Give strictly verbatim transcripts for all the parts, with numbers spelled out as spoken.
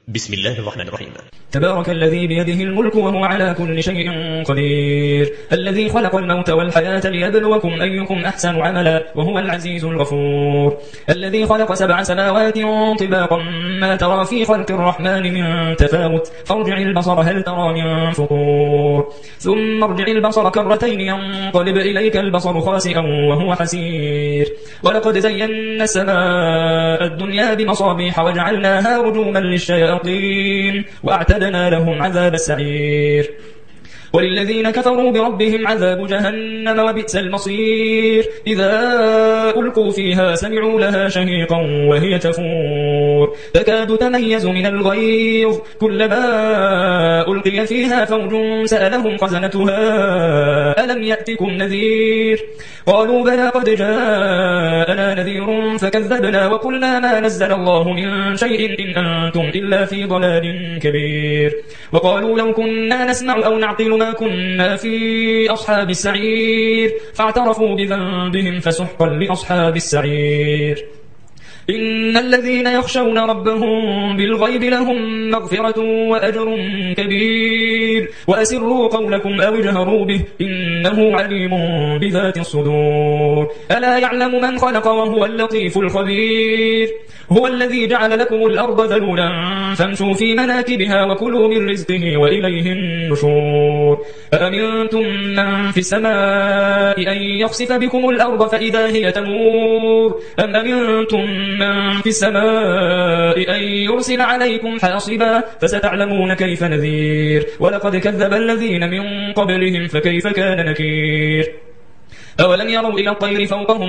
بسم الله الرحمن الرحيم. تبارك الذي بيده الملك وهو على كل شيء قدير، الذي خلق الموت والحياة ليبلوكم أيكم أحسن عملا وهو العزيز الغفور، الذي خلق سبع سماوات طباقا ما ترى في خلق الرحمن من تفاوت فارجع البصر هل ترى من فطور ثم ارجع البصر كرتين ينقلب إليك البصر خاسئا وهو حسير، ولقد زينا السماء الدنيا بمصابيح وجعلناها رجوما للشياطين وأعتدنا لهم عذاب السعير، وللذين كفروا بربهم عذاب جهنم وبئس المصير، إذا ألقوا فيها سمعوا لها شهيقا وهي تفور تكاد تميز من الغيظ كلما ألقي فيها فوج سألهم خزنتها ألم يأتكم نذير قالوا بلى قد جاءنا نذير فكذبنا وقلنا ما نزل الله من شيء إن أنتم إلا في ضلال كبير، وقالوا لو كنا نسمع أو نعقل ما كنا في أصحاب السعير فاعترفوا بذنبهم فسحقا لأصحاب السعير. إن الذين يخشون ربهم بالغيب لهم مغفرة وأجر كبير، وأسروا قولكم أو اجهروا به إنه عليم بذات الصدور، ألا يعلم من خلق وهو اللطيف الخبير، هو الذي جعل لكم الأرض ذلولا فامشوا في مناكبها وكلوا من رزقه وإليه النشور، أأمنتم من في السماء أن يخسف بكم الأرض فإذا هي تمور أم أمنتم من في السماء أن يرسل عليكم حاصبا فستعلمون كيف نذير، ولقد كذب الذين من قبلهم فكيف كان نكير. أولم يروا إلى الطير فوقهم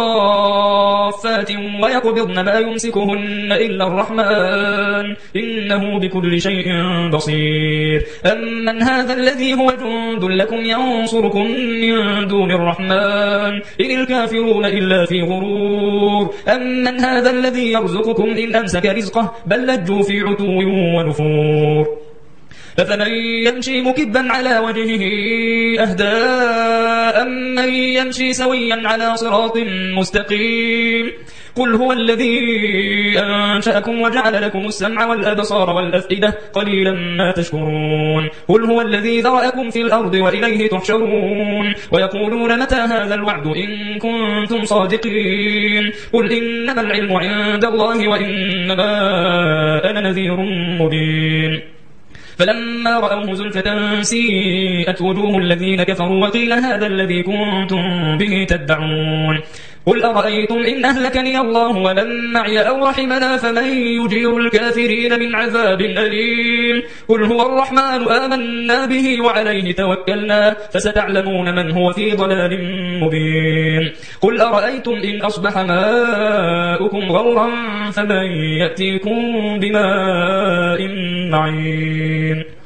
صافات ويقبضن ما يمسكهن إلا الرحمن إنه بكل شيء بصير، أمن هذا الذي هو جند لكم ينصركم من دون الرحمن إن الكافرون إلا في غرور، أمن هذا الذي يرزقكم إن أمسك رزقه بل لجوا في عتو ونفور، أفمن يمشي مكبا على وجهه أهدى أمن يمشي سويا على صراط مستقيم، قل هو الذي أنشأكم وجعل لكم السمع والأبصار والأفئدة قليلا ما تشكرون، قل هو الذي ذرأكم في الأرض وإليه تحشرون، ويقولون متى هذا الوعد إن كنتم صادقين، قل إنما العلم عند الله وإنما أنا نذير مبين، فلما رأوه زلفة سيئت وجوه الذين كفروا وقيل هذا الذي كنتم به تدعون، قل أرأيتم إن أهلكني الله ومن معي أو رحمنا فمن يجير الكافرين من عذاب أليم، قل هو الرحمن آمنا به وعليه توكلنا فستعلمون من هو في ضلال مبين، قل أرأيتم إن أصبح ماؤكم غورا فمن يأتيكم بماء معين.